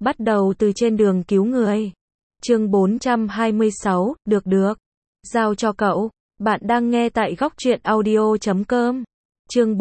Bắt đầu từ trên đường cứu người. Chương 426, được. Giao cho cậu. Bạn đang nghe tại góc truyện audio.com. Chương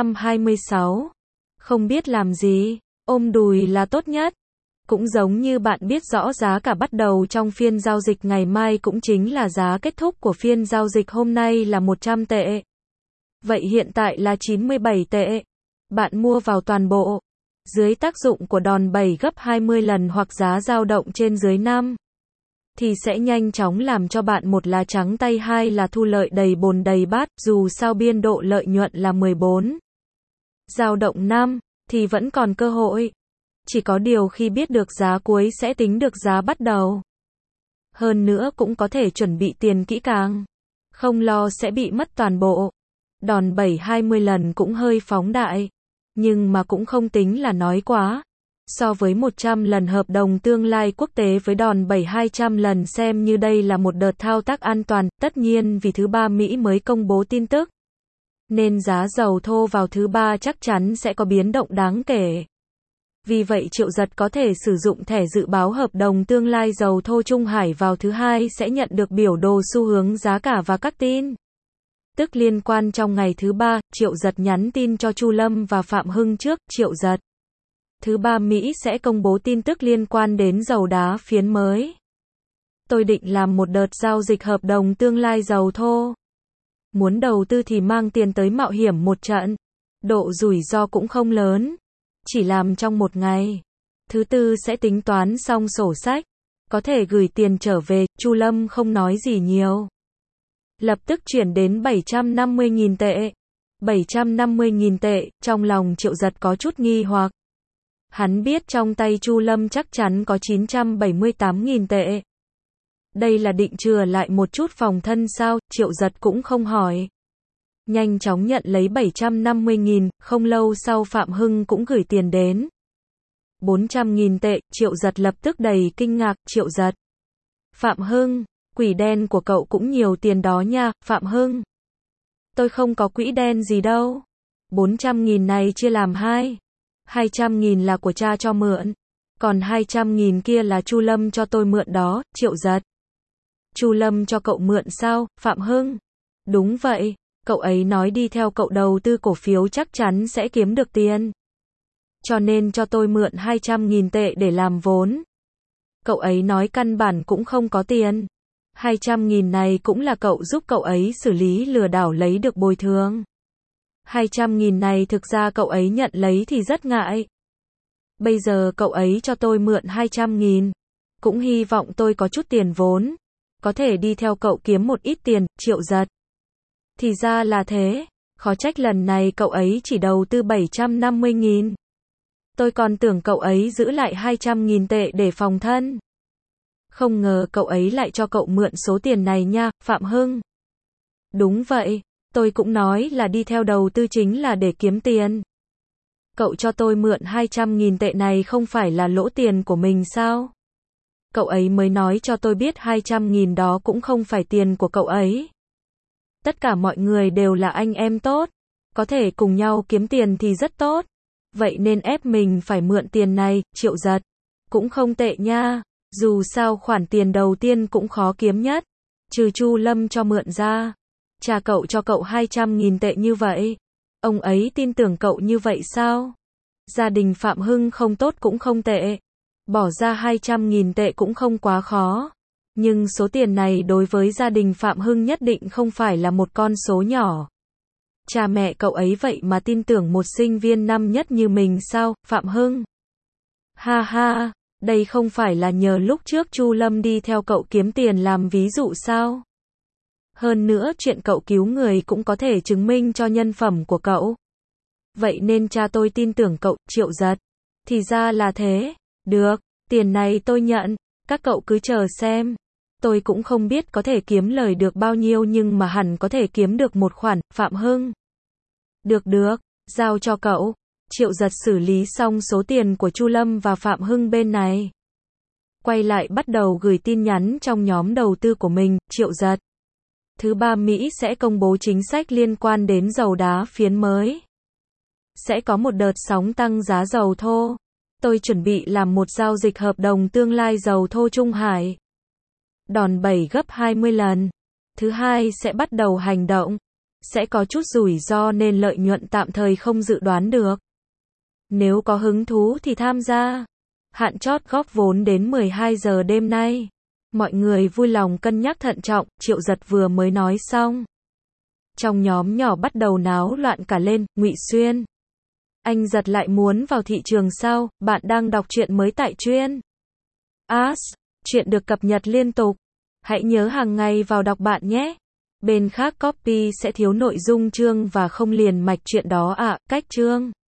426. Không biết làm gì, ôm đùi là tốt nhất. Cũng giống như bạn biết rõ giá cả bắt đầu trong phiên giao dịch ngày mai cũng chính là giá kết thúc của phiên giao dịch hôm nay là 100 tệ. Vậy hiện tại là 97 tệ. Bạn mua vào toàn bộ. Dưới tác dụng của đòn bẩy gấp 20 lần hoặc giá dao động trên dưới 5, thì sẽ nhanh chóng làm cho bạn một là trắng tay, hai là thu lợi đầy bồn đầy bát, dù sao biên độ lợi nhuận là 14. Dao động 5, thì vẫn còn cơ hội. Chỉ có điều khi biết được giá cuối sẽ tính được giá bắt đầu. Hơn nữa cũng có thể chuẩn bị tiền kỹ càng. Không lo sẽ bị mất toàn bộ. Đòn bẩy 20 lần cũng hơi phóng đại. Nhưng mà cũng không tính là nói quá. So với 100 lần hợp đồng tương lai quốc tế với đòn bẩy 200 lần xem như đây là một đợt thao tác an toàn, tất nhiên vì thứ ba Mỹ mới công bố tin tức. Nên giá dầu thô vào thứ ba chắc chắn sẽ có biến động đáng kể. Vì vậy Triệu Giật có thể sử dụng thẻ dự báo hợp đồng tương lai dầu thô Trung Hải vào thứ hai sẽ nhận được biểu đồ xu hướng giá cả và các tin tức liên quan trong ngày thứ ba. Triệu Giật nhắn tin cho Chu Lâm và Phạm Hưng trước. Triệu Giật, thứ ba Mỹ sẽ công bố tin tức liên quan đến dầu đá phiến mới. Tôi định làm một đợt giao dịch hợp đồng tương lai dầu thô. Muốn đầu tư thì mang tiền tới mạo hiểm một trận. Độ rủi ro cũng không lớn. Chỉ làm trong một ngày. Thứ tư sẽ tính toán xong sổ sách. Có thể gửi tiền trở về. Chu Lâm không nói gì nhiều. Lập tức chuyển đến 750.000 tệ. 750.000 tệ, trong lòng Triệu Giật có chút nghi hoặc. Hắn biết trong tay Chu Lâm chắc chắn có 978.000 tệ. Đây là định chừa lại một chút phòng thân sao? Triệu Giật cũng không hỏi. Nhanh chóng nhận lấy 750.000, không lâu sau Phạm Hưng cũng gửi tiền đến. 400.000 tệ, Triệu Giật lập tức đầy kinh ngạc. Triệu Giật, Phạm Hưng, quỹ đen của cậu cũng nhiều tiền đó nha. Phạm Hưng, tôi không có quỹ đen gì đâu. 400.000 này chia làm hai. 200.000 là của cha cho mượn. Còn 200.000 kia là Chu Lâm cho tôi mượn đó. Triệu Giật, Chu Lâm cho cậu mượn sao? Phạm Hưng, đúng vậy. Cậu ấy nói đi theo cậu đầu tư cổ phiếu chắc chắn sẽ kiếm được tiền. Cho nên cho tôi mượn 200.000 tệ để làm vốn. Cậu ấy nói căn bản cũng không có tiền. 200.000 này cũng là cậu giúp cậu ấy xử lý lừa đảo lấy được bồi thường. 200.000 này thực ra cậu ấy nhận lấy thì rất ngại. Bây giờ cậu ấy cho tôi mượn 200.000. Cũng hy vọng tôi có chút tiền vốn. Có thể đi theo cậu kiếm một ít tiền. Triệu Giật, thì ra là thế. Khó trách lần này cậu ấy chỉ đầu tư 750.000. Tôi còn tưởng cậu ấy giữ lại 200.000 tệ để phòng thân. Không ngờ cậu ấy lại cho cậu mượn số tiền này nha. Phạm Hưng, đúng vậy. Tôi cũng nói là đi theo đầu tư chính là để kiếm tiền. Cậu cho tôi mượn 200.000 tệ này không phải là lỗ tiền của mình sao? Cậu ấy mới nói cho tôi biết 200.000 đó cũng không phải tiền của cậu ấy. Tất cả mọi người đều là anh em tốt. Có thể cùng nhau kiếm tiền thì rất tốt. Vậy nên ép mình phải mượn tiền này. Triệu Giật, cũng không tệ nha. Dù sao khoản tiền đầu tiên cũng khó kiếm nhất. Trừ Chu Lâm cho mượn ra. Cha cậu cho cậu 200.000 tệ như vậy. Ông ấy tin tưởng cậu như vậy sao? Gia đình Phạm Hưng không tốt cũng không tệ. Bỏ ra 200.000 tệ cũng không quá khó. Nhưng số tiền này đối với gia đình Phạm Hưng nhất định không phải là một con số nhỏ. Cha mẹ cậu ấy vậy mà tin tưởng một sinh viên năm nhất như mình sao? Phạm Hưng, ha ha, đây không phải là nhờ lúc trước Chu Lâm đi theo cậu kiếm tiền làm ví dụ sao? Hơn nữa chuyện cậu cứu người cũng có thể chứng minh cho nhân phẩm của cậu. Vậy nên cha tôi tin tưởng cậu. Triệu Giật, thì ra là thế. Được, tiền này tôi nhận. Các cậu cứ chờ xem. Tôi cũng không biết có thể kiếm lời được bao nhiêu nhưng mà hẳn có thể kiếm được một khoản. Phạm Hưng, được, giao cho cậu. Triệu Giật xử lý xong số tiền của Chu Lâm và Phạm Hưng bên này. Quay lại bắt đầu gửi tin nhắn trong nhóm đầu tư của mình. Triệu Giật, thứ ba Mỹ sẽ công bố chính sách liên quan đến dầu đá phiến mới. Sẽ có một đợt sóng tăng giá dầu thô. Tôi chuẩn bị làm một giao dịch hợp đồng tương lai dầu thô Trung Hải. Đòn bẩy gấp 20 lần. Thứ hai sẽ bắt đầu hành động. Sẽ có chút rủi ro nên lợi nhuận tạm thời không dự đoán được. Nếu có hứng thú thì tham gia. Hạn chót góp vốn đến 12 giờ đêm nay. Mọi người vui lòng cân nhắc thận trọng, Triệu Giật vừa mới nói xong. Trong nhóm nhỏ bắt đầu náo loạn cả lên, Ngụy Xuyên. Anh Giật lại muốn vào thị trường sao? Bạn đang đọc truyện mới tại Chuyên As. Chuyện được cập nhật liên tục. Hãy nhớ hàng ngày vào đọc bạn nhé. Bên khác copy sẽ thiếu nội dung chương và không liền mạch chuyện đó ạ. Cách chương